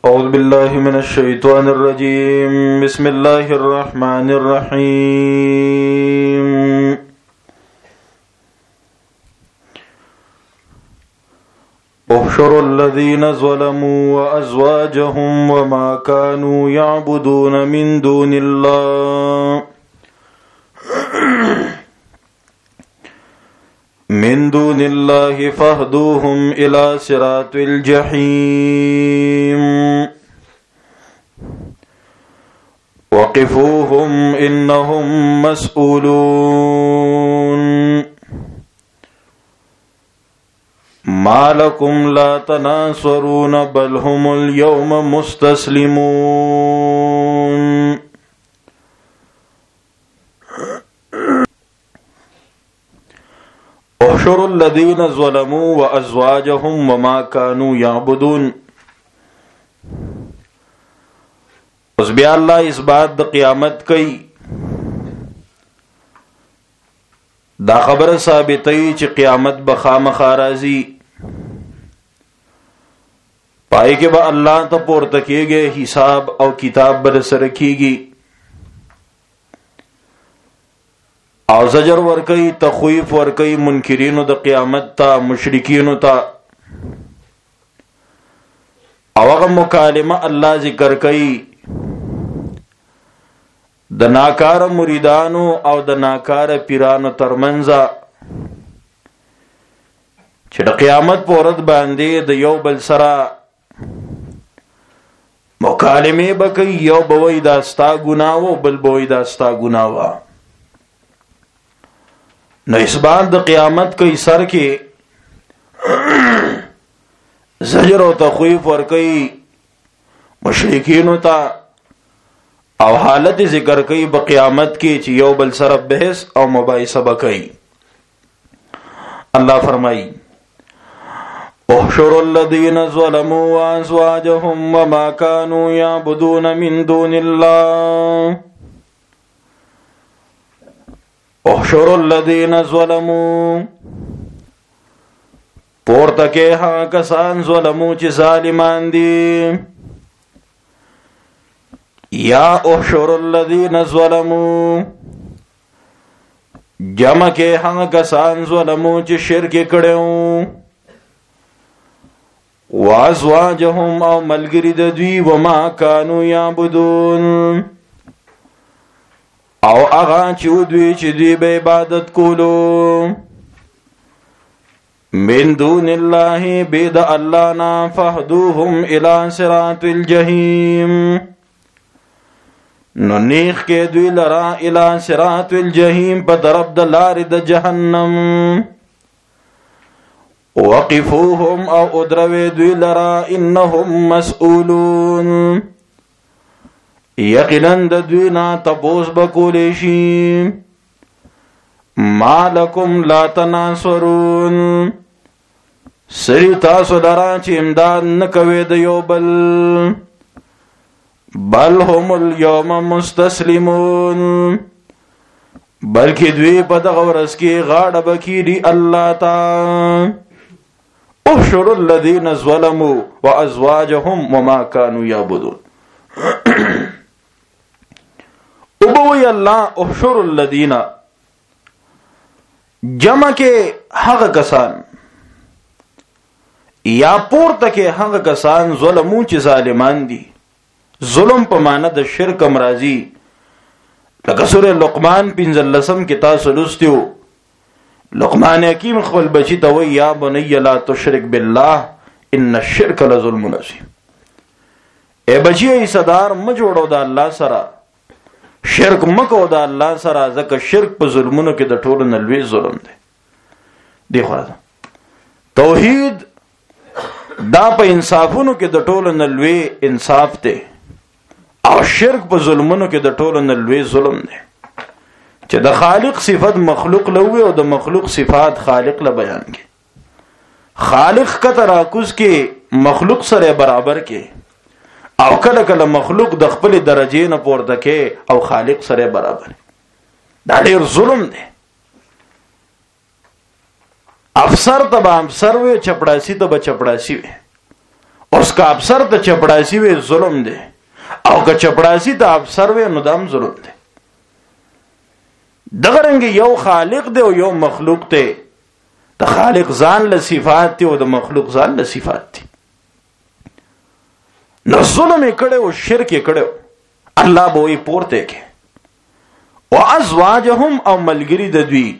أعوذ بالله من الشيطان الرجيم بسم الله الرحمن الرحيم احشروا الذين ظلموا وأزواجهم وما كانوا يعبدون من دون الله فاهدوهم إلى صراط الجحيم وقفوهم إنهم مسؤولون ما لكم لا تناصرون بل هم اليوم مستسلمون احشروا الذين ظلموا وازواجهم وما كانوا يعبدون. اوس بیا الله اثبات د قیامت کوي. دا خبره ثابتوي چې قیامت به خامخا راځي، پای کې به الله ته پورته کېږي، حساب او کتاب به سره کېږي، او زجر ورکي، تخویف ورکي منکرینو د قیامت ته، مشرکینو ته. او هغه مکالمه الله ذکر کوي د ناکار مریدانو او د ناکار پیرانو ترمنځ، چې د قیامت په ورځ باندې د یو بل سره مکالمه به کوي. یو به وایي دا ستا ګناه و، بل به وایي دا ستا ګناه وه. نو اثبات د قیامت کوي، سر کې زجر او تخویف ورکوي مشرکینو ته، او حالت ذکر کوي په قیامت کې چې یو بل سره بحث او مباحثه وکړي. الله فرمایي احشروا الذين ظلموا وازواجهم وما كانوا يعبدون من دون الله. احشروا الذين ظلموا، پورته کې هغه کسان ظلمو چې ظالمان دي. یا احشروا الذين ظلموا، جمع کې هغه کسان ظلمو چې شرک کړو. وازواجهم، او ملګری د دوی، وما كانوا يعبدون، او هغه چې دوی به عبادت کولو من دون الله، بيد الله نا. فهدوهم الى صراط الجحيم، نو نیخ کې دوی لرا الى صراط الجحيم، په طرف د لارې د جهنم. وقفوهم، او ادروي دوی لرا، انهم مسؤولون، یقینا د دوی نه تپوس بکولی شي. ما لکم لا تناصرون، سری تاسو لرا چې امداد نه کوي د یو بل. بل هم اليوم مستسلمون، بلکې دوی په دغه ورځ کې غاړه بکیږي الله ته. احشروا الذين ظلموا وازواجهم وما كانوا يعبدون. وبوي الله احشروا الذين، جمع کې هغه کسان، یا پورته کې هغه کسان ظلمو چې ظالمان دي. ظلم په معنی د شرک امراضی، لکه سورہ لقمان 15 کې تاسو لوستیو. لقمان حکیم خپل بچی ته وایي یا بنی لا تشرک بالله ان الشرک لظلم عظیم. اے بچی صدار م جوړو د الله سره، شرک مکو د الله سره، ځکه شرک په ظلمونو کې د ټولو نه لوی ظلم دی. دی خو توحید دا په انصافونو کې د ټولو نه لوی انصاف دی، او شرک په ظلمونو کې د ټولو نه لوی ظلم دی. چې د خالق صفت مخلوق لوي او د مخلوق صفات خالق له بیان کې. خالق کته راکوز کې مخلوق سره برابر کې، او کله کله مخلوق د خپل درجه نه پورته کې او خالق سره برابر. دا ډیر ظلم دی. افسر ته به افسر وي، چپړاسی ته به چپړاسی وي. اوس کا افسر ته چپړاسي وي ظلم دی، او که چپړاسي ته افسر وي نو دام ظلم دی. دغه رنګ یو خالق دی او یو مخلوق دی. د خالق ځان له صفات دي او د مخلوق ځان له صفات دي. نو ظلم یې کړی او شرک یې کړی، الله به وی پورته کې. او ازواجهم او ملګری د دوی،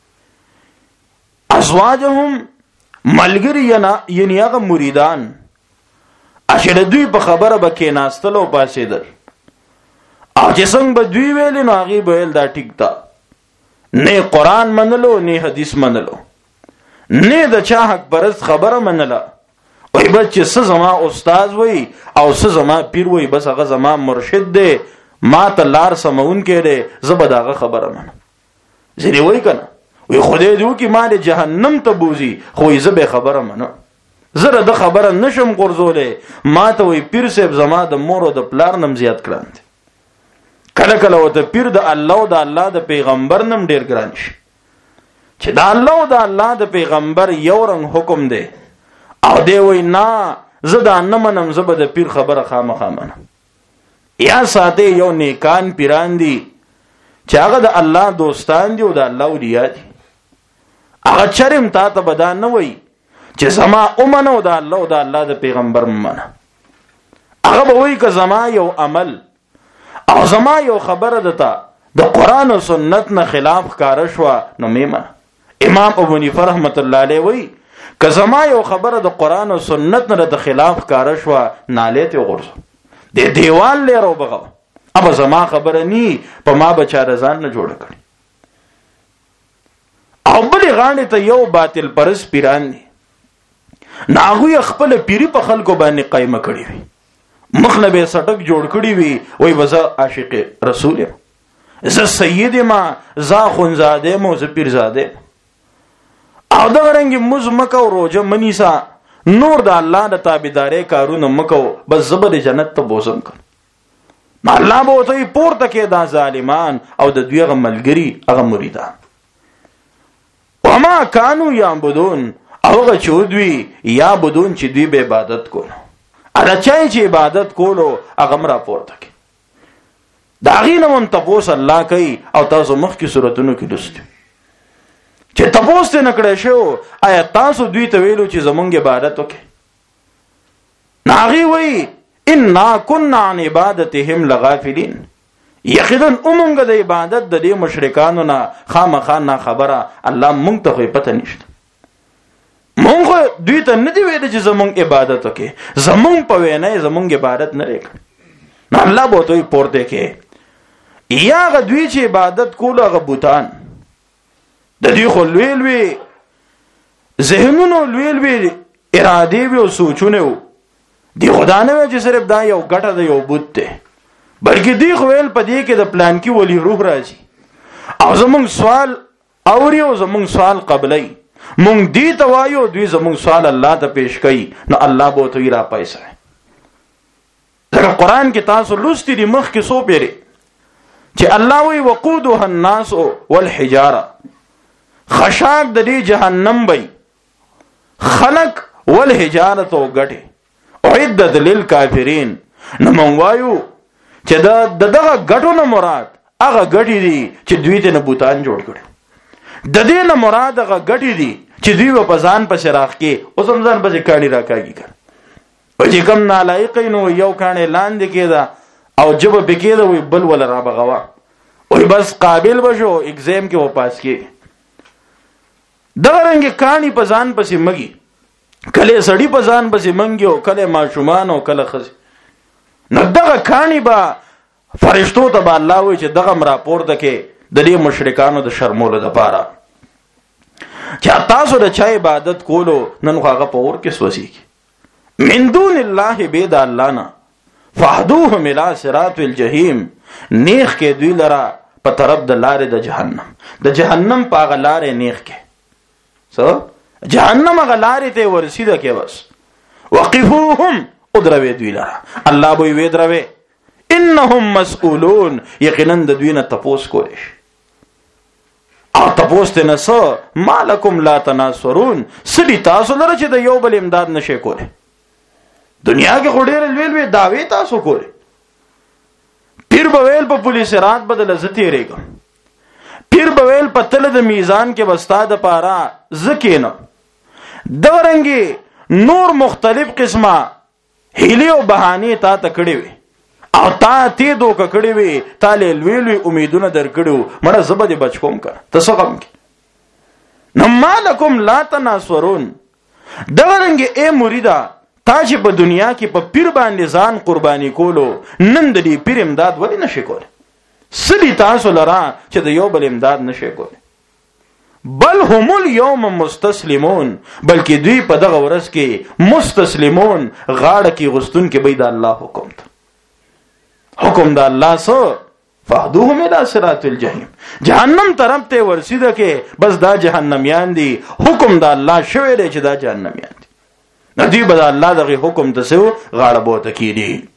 ازواجهم ملګری یعنی هغه مریدان چې د دوی په خبره به کېناستل او پاسېدل، او چې څنګه به دوی ویل نو هغې به ویل دا ټیک ده، نه قرآن منلو نه حدیث منلو، نه د چا حق پرست خبره منله. وای بس چې څه زما استاد وای او څه زما پیر وای، بس هغه زما مرشد دی، ما ته لار سمون کې دی، زه به د هغه خبره منم. ځینې وای که نه، وای خدای دې وکړي ما دې جهنم ته بوځي، خو زه به خبره منم، زه د خبره نشم غورځولی. ما ته وای پیر صاحب زما د مور او د پلار نم زیات ګران دی. کله کله ورته پیر د الله او د الله د پیغمبر نم ډېر ګران شي، چې د الله او د الله د پیغمبر یو رنګ حکم دی، او دی وای نه زه دا نه منم، زه به د پیر خبره خامخا منم. یا ساته یو نیکان پیران دي چې هغه د الله دوستان دي او د الله اولیاء دي، هغه چرم تا ته به دا نه وای چې زما ومنه او د الله او د الله د پیغمبر منه. هغه به وای که زما یو عمل او زما یو خبره دته د قرآن او سنت نه خلاف ښکاره شوه نو مې منه. امام ابو حنیفه رحمت الله علیه وای که زما یو خبره د قرآن او سنت نه د خلاف ښکاره شوه نالې ته وغورځم، د دیوال لري او بغو، ابا زما خبره نی په ما بچا رضان نه جوړ کړي. او بلې غاڼې ته یو باطل پرست پیران دي، ناغوی خپل پیری په خلکو باندې قایمه کړی وي، مخ نه به سټک جوړ کړی وي، وای وزه عاشق رسول یم، زه سید ما، زه خونزاده مو، زه پیرزاده. او دغه رنګ مز مکه او روزه منیسا، نور د الله د تابعداري کارونه مکو، بس زبر جنت ته بوزم کړ. الله به ته پورته کې دا ظالمان او د دوی غ ملګری هغه مریدان. وما كانوا يعبدون، هغه چې دوی یا بدون چې دوی به عبادت کولو، ادا چای چې عبادت کولو هغه مرا پورته کې. دا غینه مون تاسو الله کوي، او تاسو مخکې سوراتونو کې لوستو چې تاسو نه کړی شو آیا تاسو دوی ته ویلو چې زمونږ عبادت وکړي؟ ناغي وای انا كنا عن عبادتهم لغافلين، یقینا اومنګ د عبادت د دې مشرکانو نه خامخا نه خبره، الله مونږ ته پته نشته. مونږ دوی ته نه دی ویل چې زمونږ عبادت وکړي، زمونږ په وینا زمونږ عبادت نه وکړي. نو الله به ته پورته کې یا غ دوی چې عبادت کول هغه بوتان د دې خو لویل وی ذهنونو، لویل وی اراده وی او سوچونه وو، دی خدا نه وی چې صرف دا یو ګټه د یو بوت دی، بلکې دی خو ویل په دې کې د پلان کې ولی روح راځي، او زمونږ سوال اوري او زمونږ سوال قبلای، مونږ دی ته وایو دوی زمونږ سوال الله ته پیش کوي، نو الله به ته را پایسه. ځکه قرآن کې تاسو لوستي دي مخ کې سو پیری چې الله وی وقودها الناس والحجاره، خشاک د دې جهنم وي خلق والحجاره او غټه اعدت للکافرین. نو مونږ وایو چې دغه غټو نه مراد هغه غټي دي چې دوی ته بوتان جوړ کړي، د دې نه مراد هغه غټي دي چې دوی په ځان په شراخ کې اوس هم ځان په کاڼي راکاږي کړ، او چې کوم نالایقینو یو کاڼي لاندې کېده او جبه بکېده وي بل ولا را بغوا، وای بس قابل بشو ایگزام کې و پاس کې. دغه رنګ کاڼي په ځان پسې مګي، کله سړی په ځان پسې منګي او کله ماشومان او کله خزي. نو دغه کاڼي به فرشتو ته به الله وایي چې دغه مرا پورته کې د دې مشرکانو د شرمولو دپاره چې تاسو د چا عبادت کولو نن خو هغه په اور کې سوځيږي من دون الله بيد الله نه فهدوهم الى صراط الجحیم، نیخ کې دوی لرا په طرف د لارې د جهنم، د جهنم په هغه لارې نیخ کې سو جهنم هغه لارې ته ورسیده کې بس وقفوهم ادروي دوی لرا، الله به وی دروي انهم مسئولون، یقینا د دوی نه تپوس کولی شي. او تپوس ته نه څه مالکم لا تناصرون، سړي تاسو لره چې د یو بل امداد نشي کولی. دنیا کې خډیر لوی داوی تاسو کوله. پیر بویل په پولیس رات بدل زتی ریګم. پیر بویل په تل د میزان کې وستا د پارا زکینه. دورنګي نور مختلف قسمه هیله او بهانه تا تکړی وي او تا تی دوک کړی وي تا له لوی امیدونه درکړو مړه زبد بچ کوم کا تاسو کوم کې نمالکم لا تناصرون. دورنګي اے مریدا تا چې په دنیا کې په پیر باندې ځان قرباني کولو نن د دې پیر امداد ولې نشي کولای؟ سړي تاسو لرا چې د یو بل امداد نشي کولای. بل هم اليوم مستسلمون، بلکې دوی په دغه ورځ کې مستسلمون غاړه کې غستون کې بيد الله حکم ته حکم د الله سو فهدوهم الى صراط الجحیم. جهنم طرف ته ورسیده کې بس دا جهنميان دي. حکم د الله شوی دی چې دا جهنميان دي. ندی بدا الله دغه حکم ته سو غاړه بوته کیدی.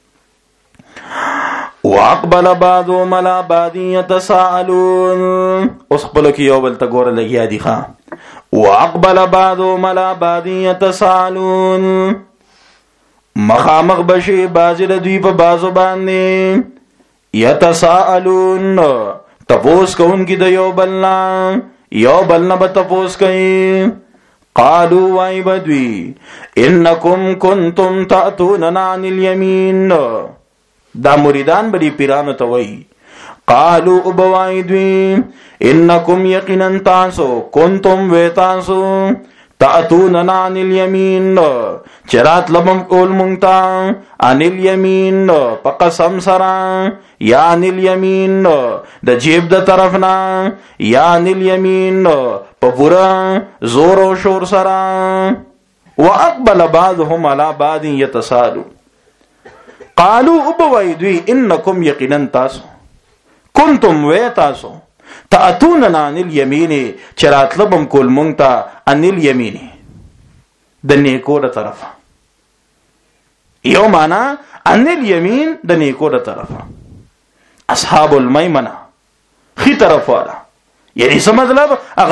واقبل بعضهم على بعض يتساءلون. اوس خپل کې یو بل ته ګوره لګیا دي ښا. واقبل بعضهم على بعض يتساءلون. مخامخ بشي بعض دوی په بعضو باندې يتساءلون تپوس کوونکی د یو بلنا به تپوس کوي. قالوا وای بدوی انکم کنتم تأتوننا عن اليمین. دا مریدان بری پیرانو ته وای قالوا ابوای دوی انکم یقینا تاسو کنتم و تاسو تأتوننا عن اليمین چرات لبم کول مونتا عن اليمین پقسم سرا یا عن اليمین د جیب د طرفنا یا عن اليمین په پورا زور او شور سرا. واقبل بعضهم على بعض يتساءلون. قالوا ابويدوي انكم يقينا تاسو كنتم و تاسو تأتوننا عن اليمين چرات لبم کول مونتا عن اليمين د نیکو د طرفه. یو معنا عن اليمين د نیکو د طرفه. اصحاب المیمنه خي طرف والا یعنی څه مطلب هغه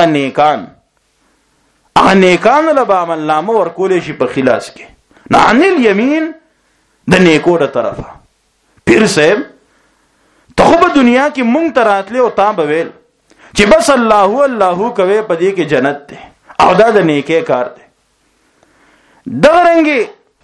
نیکان له به عمل نامه ورکول شي په خلاص کې. نه عن اليمين د نیکو د طرفه. پیر صاحب ته په دنیا کې مونږ تراتله او تا بویل چې بس الله الله کوي په دې کې جنت ده او دا د نیکه کار ده. دغرنګي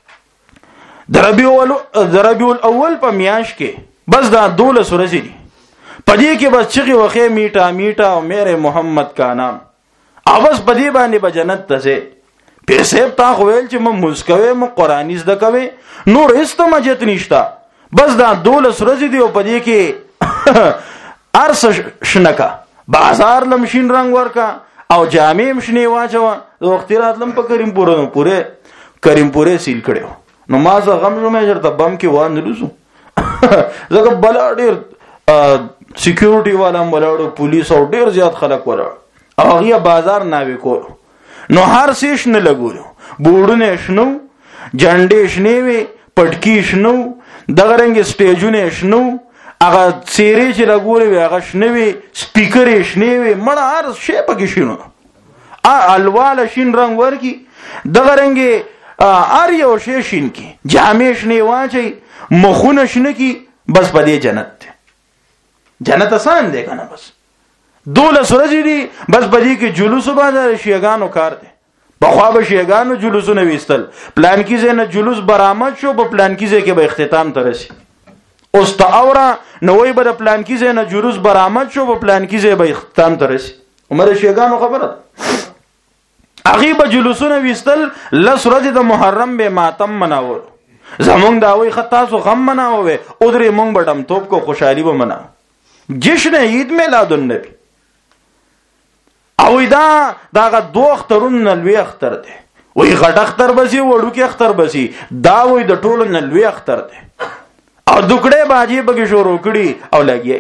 دربیو الاول په میاش کې بس دا 12 ورځې دي. پدې کې بس چغي وخه میټا میټا او میرے محمد کا نام او بس پدې باندې به جنت ته. پیر صاحب تا خویل چې م مسکوي م قرآنی زده کوي نور استمجت نشتا. بس دا 12 ورځې دي او پدې کې ارس شنکا بازار لمشین رنگ ورکا او جامع مشنی واچوا د وخت راتلم په کریم پوره سیل کړو. نو ما زه غم شوم چې ته بم کې وان لوسو زګ بل ډیر سکیورټي والا ملاړو پولیس او ډیر زیات خلک ولاړ او هغه بازار ناوي کول. نو هر سیش نه لګولو بورډونه شنو جنډې شنوي پټکی شنو دغه رنګ سټیجونه شنو هغه سیری چې لګولې هغه شنوي سپیکر شنوي مړه هر شی پکې شنو الواله شین رنگ ورکی دغه رنګ ار یو شی شین کی جامع شنی واچي مخونه شنه کی بس پدې جنت آسان دی کنه. بس 12 ورځې دي بس پدې کې جلوس باندې شیګانو کار دی. بخوا به شیګانو جلوسونه وستل پلان کې زنه جلوس برآمد شو په پلان کې کې به اختتام ترسي. اوس تا اورا نوې به پلان کې زنه جلوس برآمد شو په پلان کې به اختتام ترسي. عمر شیګانو خبره هغه به جلوسونه وستل لس ورځې د محرم به ماتم مناول. زمونږ دا وی خطا سو غم مناوي او درې مونږ بډم توپ کو خوشحالي به منا جشن عید میلاد النبی او دا دو اخترون نلوی اختر دی. وی غټ اختر بسی وړو کې اختر بسی دا وی د ټولو نلوی اختر دی او دکړې باجی بګی شروع کړي او لګي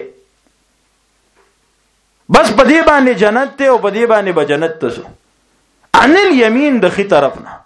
بس پدې باندې جنت ته او پدې باندې به جنت ته سو ان الیمین د خي طرفنا.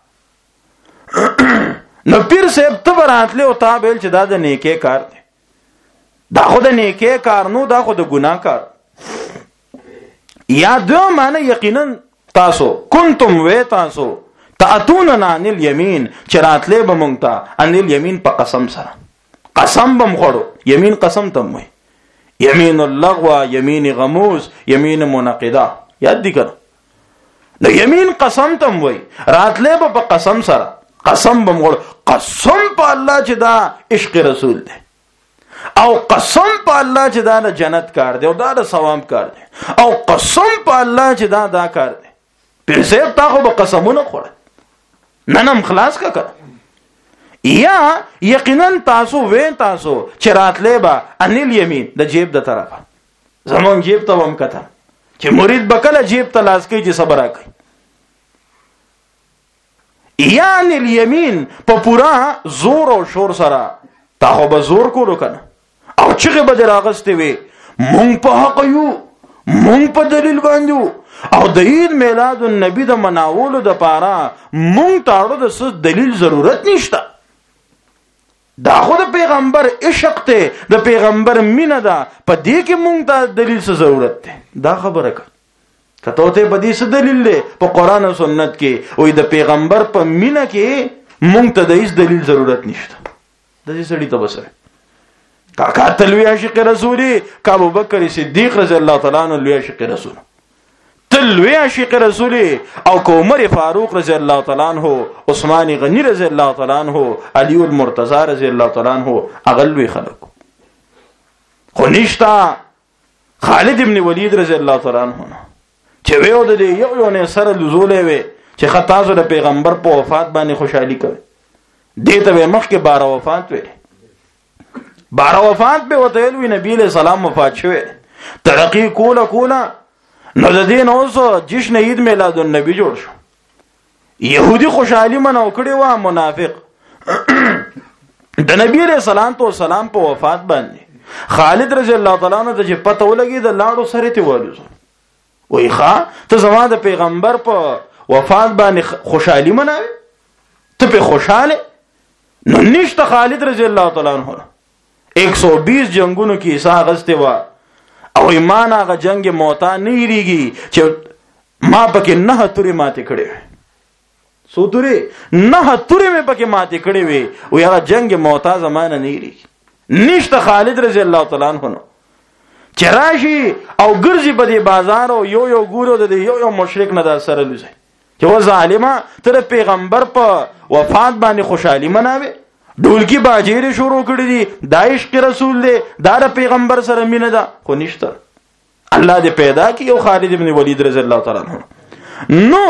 نو پیر صاحب ته براتله او تابل چې دا د نیکه کار دی. دا خود نیکه کار نو دا خود ګناه کار. یا دو معنی یقینا تاسو کنتم و تاسو تاتوننا عن الیمین چراتلې به مونږ ته عن الیمین په قسم سره قسم بم خورو یمین قسم تم وي یمین اللغو یمین غموس یمین منقضه یاد دي کړه نو یمین قسم تم وي راتلې به په قسم سره قسم بم خورو قسم په الله چې دا عشق رسول دی او قسم په الله چې دا جنت کار دی او دا ثواب کار دی او قسم په الله چې دا کار دی پیر صاحب تاخو به قسمونه خوړل ننم خلاص کا کړ یا یقینا تاسو چې راتلې با انیل یمین د جیب د طرفه زمون جیب ته هم کته چې مرید بکله جیب ته لاس کوي چې صبر کوي یا انیل یمین په پورا زور او شور سره تاخو به زور کولو کنه او چې به راغستې وي مونږ په حق یو مونږ په دلیل باندې او د عید میلاد النبی د مناولو د پاره مونږ تاړو د څه دلیل ضرورت نشته دا خو د پیغمبر عشق ته د پیغمبر مینه ده په دې کې مونږ ته دلیل څه ضرورت ده دا خبره کته ته په دې څه دلیل ده په قران او سنت کې وې د پیغمبر په مینه کې مونږ ته د هیڅ دلیل ضرورت نشته د دې سړی ته بسره کا تلوی عاشق رسولی کا ابوبکر صدیق رضی الله تعالی عنہ لوی عاشق رسول تلوی عاشق رسولی او کو عمر فاروق رضی الله تعالی عنہ عثمان غنی رضی الله تعالی عنہ علی المرتضی رضی الله تعالی عنہ اغلوی خلق خو نشتا خالد ابن ولید رضی الله تعالی عنہ چې ویو د یو نه سره لزولې وي چې خطازو د پیغمبر په وفات باندې خوشحالي کوي دته مخکې 12 وفات وي 12 وفات به وته وی نبی له سلام وفات شوه ترقی کوله نو د دین اوس جشن عید میلاد النبی جوړ شو يهودي خوشحالي منو کړي وا منافق د نبی له سلام په وفات باندې خالد رضی الله تعالی عنہ ته پته ولګي د لاړو سره ته والو وای ښا ته زما د پیغمبر په وفات باندې خوشحالي مناوي ته په خوشاله نو نشته خالد رضی الله تعالی عنہ 120 جنگونو کې حصہ غسته وا او ایمان هغه جنگ موتا نه یریږي چې ما پکې نه توري ماته کړې سو توري نه توري مې پکې ماته کړې وي او هغه جنگ موتا زمانه نه یریږي نشته خالد رضی الله تعالی عنہ چراشي او ګرځي په دې بازار او یو ګورو د یو مشرک نه د سره لوزي چې و ظالما تر پیغمبر په وفات باندې خوشحالي مناوي ډولکی باجیر شروع کړی دي د عشق رسول دی دا پیغمبر سره مینه ده خو نشته الله دې پیدا کی او خالد ابن ولید رضی الله تعالی عنہ نو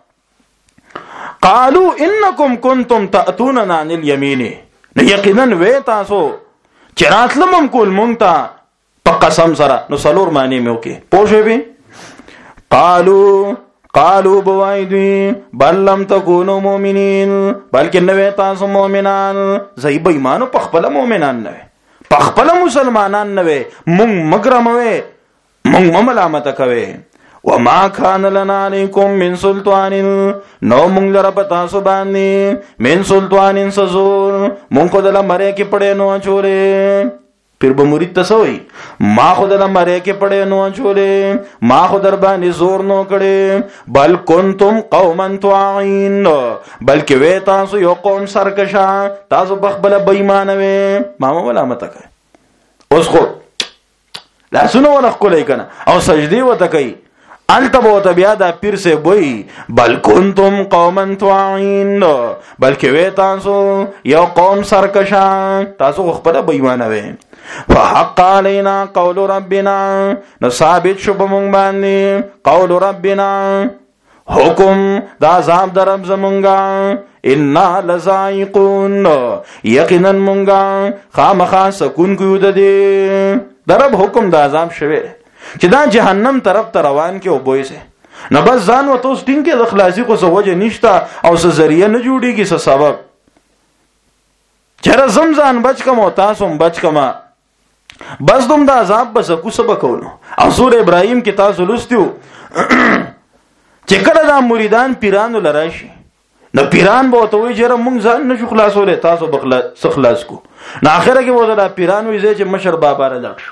قالوا انکم کنتم تاتوننا عن اليمین یقینا وې تاسو چراتلم کول مونږ ته په قسم سره نو سلور معنی مې وکي پوښې به قالوا بوایدی بل لم تکونوا مؤمنین بلکې نوې تاسو مؤمنان زئی به ایمانو په خپل مؤمنان نه په خپل مسلمانان نه مونږ مګرموي مونږ ملامت کوي وما كان لنا عليكم من سلطان نو مونږ لره پتا سو باندې من سلطان سزور مونږ کو دل مره کې پړې نو چولې پیر به مرید تسوي ما خود له مره کې پړې نو چولې ما خود در باندې زور نو کړې بل کنتم قوما طاغین بلکې وې تاسو یو قوم سرکشا تاسو بخبل بې ایمان وې ما ملامت کوي اوس خو لاسونو ونه کولای کنه او سجدي وته کوي التبو بیا دا پیر سے بوئی بل کنتم قوما طاغین بلکې وې تاسو یو قوم سرکشا تاسو خپل بې ایمان وې فحق علينا قول ربنا نثابت شو بمون باندې قول ربنا حکم دا عذاب درب زمونگا انا لذائقون یقینا مونگا خامخا سکون کیو ددی درب حکم دا عذاب شوه چې دا جهنم طرف ته روان کې او بوي سه نه بس ځان و توس ټینګ کې د خلاصي کو سوجه نشتا او څه ذریعہ نه جوړيږي څه سبب چر زمزان بچ کم او تاسو بچ کما بس دوم دا عذاب بس کو سبق کولو او سور ابراهيم کې تاسو لستیو چې کله دا مریدان پیرانو لراشي نو پیران به ته وي چې موږ ځان نه خلاصولې تاسو بخلا خلاص کو نو اخره کې وځه دا پیران وي چې مشر بابا راځ شو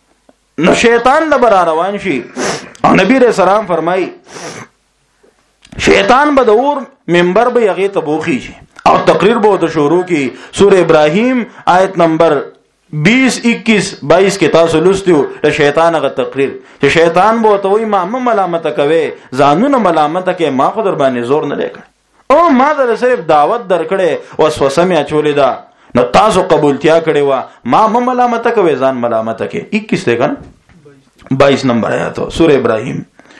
نو شیطان لبر روان شي او نبی رسول الله فرمای شیطان به د اور منبر به هغه ته بوخی شي او تقریر به د شروع کی. سوره ابراهیم آیت نمبر 20 21 22 کې تاسو لوستیو د شیطان هغه تقریر چې شیطان به ته وای ما ملامت کوي ځانونه ملامت کوي ما خو در باندې زور نه لیکم او ما در صرف دعوت درکړې وسوسه مې اچولې ده نو تاسو قبولتیا کړې وا ما ملامت کوي ځان ملامت کوي. 21 ته کنه 22 نمبر آیات سوره ابراهیم.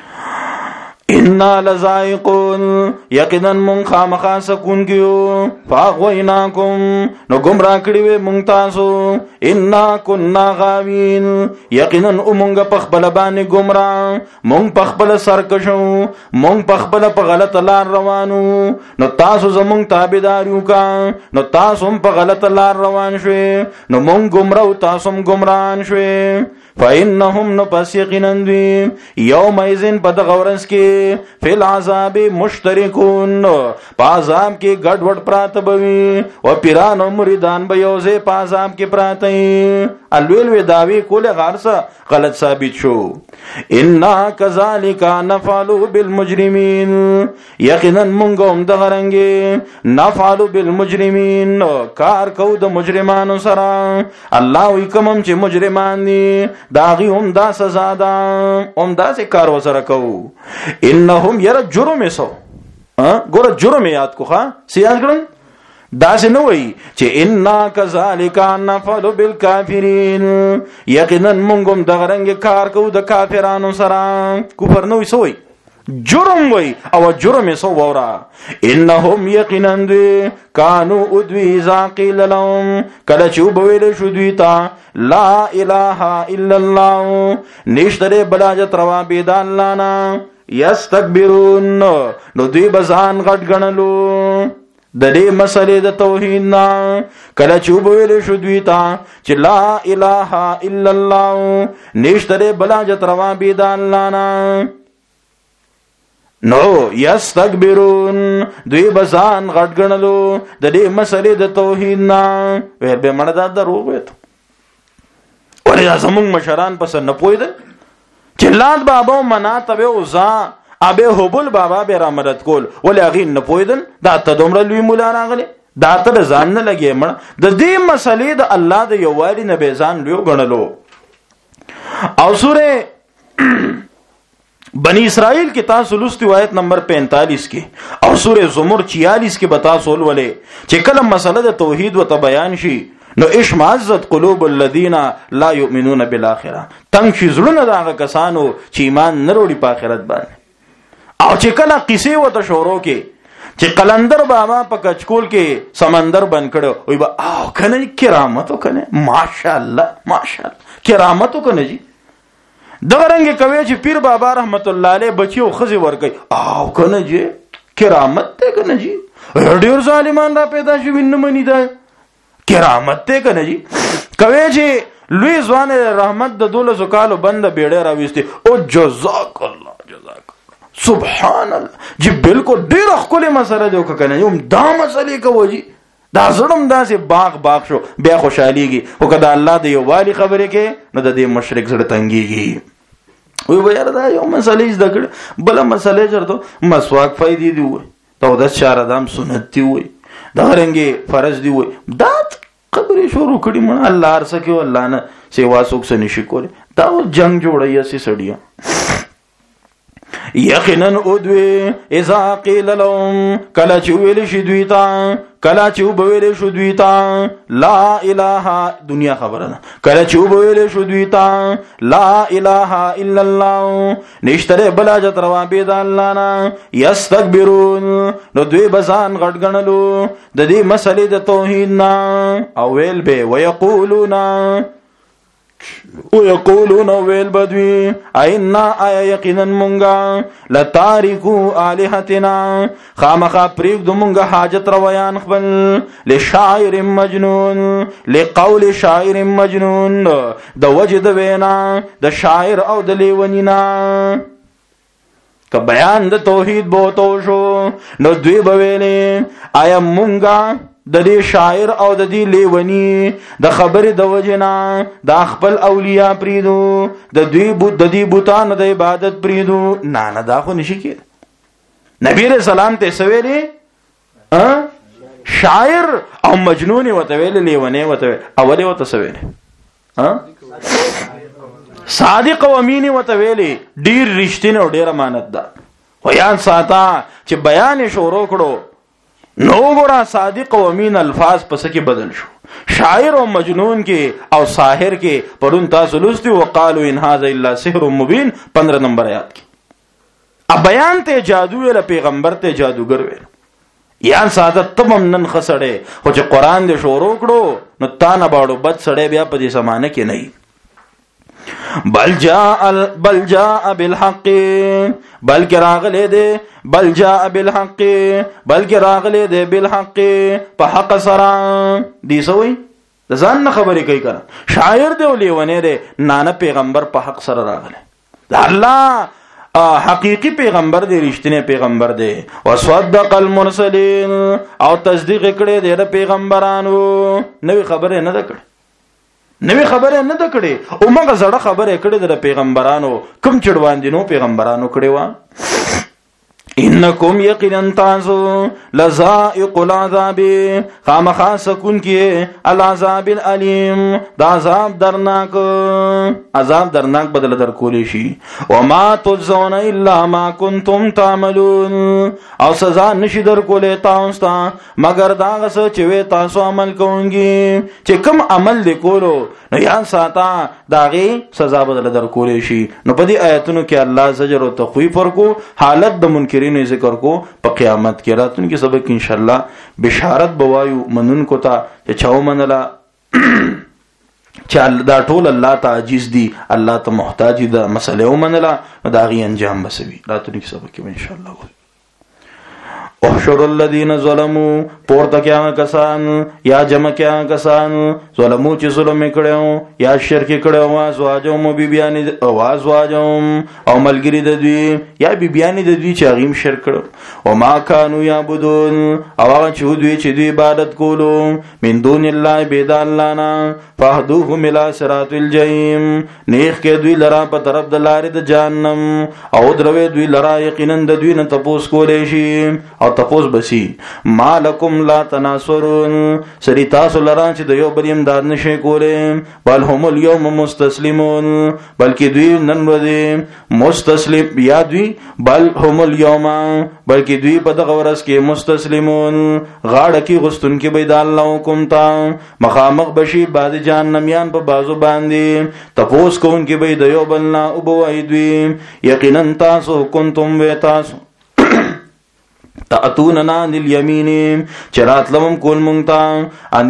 انا لذائقون یقینا من خامخا سکون کیو فاغویناکم نو گمراه کړي وې مونږ تاسو. انا كنا غاوین یقینا مونږ په خپل باندې گمراه مونږ په خپل سرکشو مونږ په خپل په غلط لار روانو نو تاسو زمونږ تابعدار یو کا نو تاسو په غلط لار روان شوي نو مونږ گمراه تاسو هم گمراهان شوي. فإنهم نپسیقنن دوی یوم ایزن پد غورنس کی فی العذاب مشترکون پازام کی گڑ وڑ پرات بوی و پیران و مریدان بیوزے پازام کی پراتی الویل وی داوی کول غارسا غلط ثابت شو. انا کذالکا نفعلو بالمجرمین یقینا منگوم دغرنگی نفعلو بالمجرمین کار کو د مجرمانو سرا اللہ وی کمم چی مجرمان دی داغی هم دا سزا دا هم دا سے کار وسره کو. انهم یرا جرم سو ګور جرم یاد کو ښا سیاج ګرن دا سے نو وی چې انا کذالک نفعل بالکافرین یقینا مونږم دغه رنګ کار کو د کافرانو سره کفر نو وی جرم وی او جرم سو ورا. انهم یقینا کانوا ادوی اذا قیل لهم کله چې وبویل شو دوی ته لا اله الا الله نشتره بلاجت روا بيد الله نا یستكبرون نو دوی بزان غټ غنلو د دې مسلې د توحید نا کله چې وبویل شو دوی ته چې لا اله الا الله نشتره بلاجت روا بيد الله نا نو یستكبرون دوی بزان غټ غنلو د دې مسلې د توحید نا وې به مړه دا دروغ وې ولې زمونږ مشران پس نه پوهیدل چې لات بابا منات به وزا ابه حبل بابا به را مدد کول ولې هغه نه پوهیدل دا ته دومره لوی مولا راغلی دا ته ځان نه لګي مړه د دې مسلې د الله د یووالي نه به ځان لوی غنلو. او سوره بنی اسرائیل کی تاسو لوستي آیت نمبر 45 کې او سوره زمر 46 کې بتا سول ولې چې کله مسله د توحید و بیان شي نو اشمعزت قلوب الذين لا يؤمنون بالاخره تنگ شي زړونه دغه کسانو چې ایمان نه وروړي په آخرت باندې. او چې کله قصې وته شروع کې چې قلندر بابا په کچکول کې سمندر بن کړو وي با او کنه کرامت وکنه ماشاءالله ماشاءالله کرامت وکنه جی دغه رنګ کوي چې پیر بابا رحمت الله علیه بچیو خزي ورګي او کنه جی کرامت ته کنه جی ډیر ظالمان را پیدا شي وینم منی دا کرامت ته کنه جی کوي چې لوی ځوان رحمت د 12 کالو بند بیړه راويستي او جزاک الله جزاک سبحان الله جی بالکل ډیر خپل مسله دی کنه یم دا مسلې کوي جی دا زړم داسې باغ شو بیا خوشحاليږي او کله الله د یو والی خبره کې نو د دې مشرک زړه تنګيږي وی ویار دا یو مسلې زده کړ بل مسلې چرته مسواک فائدې دی وي تو د چار ادم سنت دی وي دا رنګي فرض دی وي دا خبرې شروع کړي مون الله ارسکه الله نه سیوا سوک سن شي کول دا جنگ جوړي اسي سړیا یقینا ادوی اذا قیل لهم کلا چې ویل شي دوی ته کلا چې ویل شو دوی ته لا اله دنیا خبره ده کلا چې ویل شو دوی ته لا اله الا الله نشتره بلا جت روا بيد الله نا یستكبرون نو دوی بزان غټ غنلو د دې مسلې د توحید نا او ویل به ويقولون ویل بدوی اینا آیا یقینا منگا لتاریکو آلہتنا خامخا پریک دو منگا حاجت رویان خبل لشاعر مجنون لقول شاعر مجنون دا وجد وینا دا شاعر او دا لیونینا که بیان د توحید بوتو شو نو دوی بویلی آیا منگا د دې شاعر او د دې لیونی د خبرې د وجنا د خپل اولیاء پریدو د دوی د دې بوتان د عبادت پریدو نه دا خو نشي کېد نبی علیہ السلام ته سویلی شاعر او مجنون وته ویل لیونه وته اولی وته سویلی صادق او امین وته ویلی ډیر رښتینه او ډیر امانت ده ویان ساته چې بیان شروع کړو نو ګورا صادق او امین الفاظ پس کې بدل شو شاعر او مجنون کې او ساحر کې پرون تاسو لوستي وقالو ان هذا الا سحر مبين 15 نمبر آیات کې ا بیان ته جادو ویل پیغمبر ته جادوګر ویل یا ساده تمم نن خسړې خو چې قران دې شروع کړو نو تا نه باړو بد سړې بیا په دې زمانه کې نه بل جاء بالحق بلکې راغله دې بل جاء بالحق بلکې راغله دې بالحق په حق سره دي سوې ځان نه خبرې کوي کنه شاعر دې ولېونه دې نانه پیغمبر په حق سره راغله الله حقیقی پیغمبر دی رښتینی پیغمبر دی وصدق المرسلین او تصدیق کړي دی د پیغمبرانو نوې خبره نه ده کړې او موږ زړه خبره کړې د پیغمبرانو کوم چړوان دي نو پیغمبرانو کړي وا انکم یقینا تاسو لذائق العذاب خامخا سکون کې العذاب العلیم دا عذاب درناک بدل در کولی شي وما تجزون الا ما کنتم تعملون او سزا نشي در کولې تاسو ته مگر دا غس چې وې تاسو عمل کوونکی چې کوم عمل وکولو نو یا ساته داغي سزا بدل در کولی شي نو په دې آیتونو کې الله زجر او تخویف ورکو حالت د منکرین ذکر کو په قیامت کې راتونکي سبق ان شاء الله بشارت بوایو منن کو تا چې چاو منلا چې دا ټول الله ته عاجز دي الله ته محتاج دي مسئله ومنلا دا غي انجام بسوي راتونکي سبق کې ان شاء الله احشر الذين ظلموا پورته کیا کسان یا جمع کیا کسان ظلمو چې ظلم کړو یا شرک کړو ازواجهم بیبیان او ازواجهم او ملګری د دوی یا بیبیان د دوی چې غیم شرک کړو او ما كانوا يعبدون او هغه چې دوی عبادت کولو من دون الله بيد الله نه فهدوهم الى صراط الجحيم نیخ کې دوی لرا په طرف د لارې د جهنم او دروي دوی لرا یقینا د دوی نه تپوس کولې شي او تپوس بسی مالکم لا تناصرون سری تاسو لران چې د یو بل امداد نشي کولای بل هم اليوم مستسلمون بلکې دوی نن ورځې مستسلم یا دوی بل هم اليوم بلکې دوی په دغه ورځ کې مستسلمون غاړه کې غستون کې بيد الله حکم تا مخامخ بشي بعد جهنميان په بازو باندې تپوس کوون کې بيد یو بل نه او بوای دوی یقینا تاسو کنتم و تاسو تأتوننا عن اليمين چرات لمم کول مونتا عن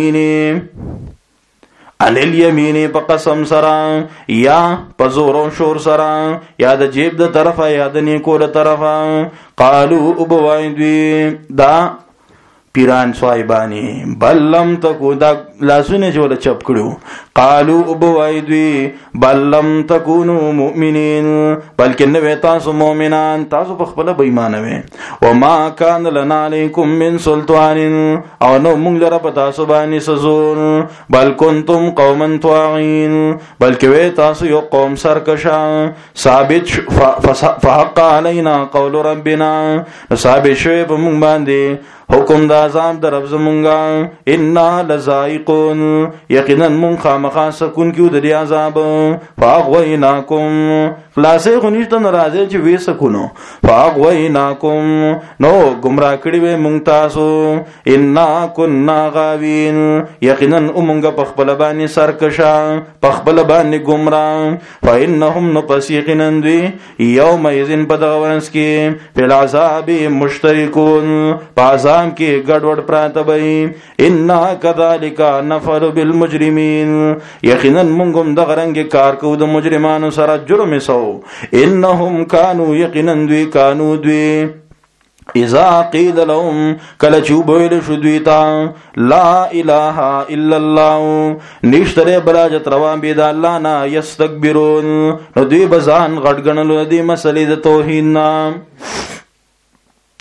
اليمين په قسم سرا یا په زور او شور سرا یا د جیب د طرفه یا د نیکو د طرفه قالو ابوایدوی دا پیران صاحبانی بل لم تکو دا لاسونه جوړ چپ کړو قالو ابوایدوی بل لم تکونو مؤمنین بلکې نو تاسو مؤمنان تاسو په خپل بې ایمان وې و ما کان لنا علیکم من سلطان او نو موږ لره په تاسو باندې سزور بل کنتم قوما طاغین بلکې وې تاسو یو قوم سرکشا ثابت فحق علینا قول ربنا ثابت شوی په موږ باندې حکم دا عذاب در رب زمونگا انا لذائقون یقینا من خامخا سکون کیو د عذاب فاغویناکم خلاصې خونیشته ناراضه چې وې سکونو فاغویناکم نو گمراه کړي وې مونږ تاسو انا كنا غاوین یقینا مونږ په خپل باندې سرکشا په خپل باندې گمراه فانهم نفسیقنن دی یوم یذن بدغونس کې په عذاب مشترکون پازام کې ګډوډ پراته وي ان کذالک نفر بالمجرمین یقینا مونږ هم د غرنګ کار کو د مجرمانو سره جرم سو انهم كانوا یقینا دوی اذا قيل لهم کله چوبویل شو دویتا لا اله الا الله نشتره بلاجت روان بيد الله نا یستكبرون نو دوی بزان غټ غنلو دي مسلې د توحید نام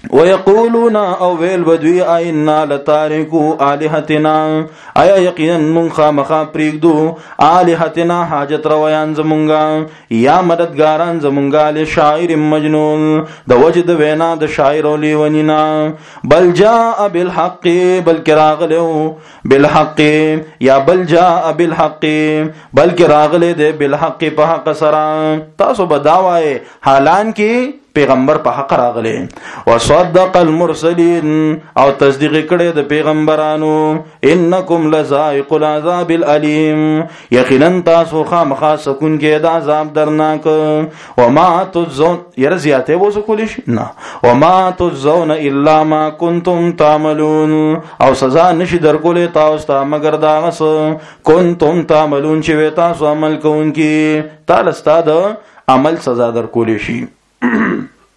ويقولون او ویل بدوی اینا لتارکو آلهتنا ایا یقینا من خامخا پریږدو آلهتنا حاجت رویان زمونگا یا مددگاران زمونگا لشاعر مجنون د وجد وینا د شاعر لیونینا بل جاء بالحق بل کراغلو بالحق یا بل جاء بالحق بل کراغله د بالحق په حق سره تاسو بداوای حالان کې پیغمبر په حق راغله وصدق المرسلین او تصدیق کړي د پیغمبرانو انکم لذائق العذاب الالم یقینا تاسو خامخا سکون کې د عذاب درناک وما تجزون يرزياته وو کولیش نه وما تجزون الا ما كنتم تعملون او سزا نشي درکولې تاسو ته مگر دا غس کنتم تعملون چې تاسو عمل کوونکی تعالی ستاسو عمل سزا درکولې شي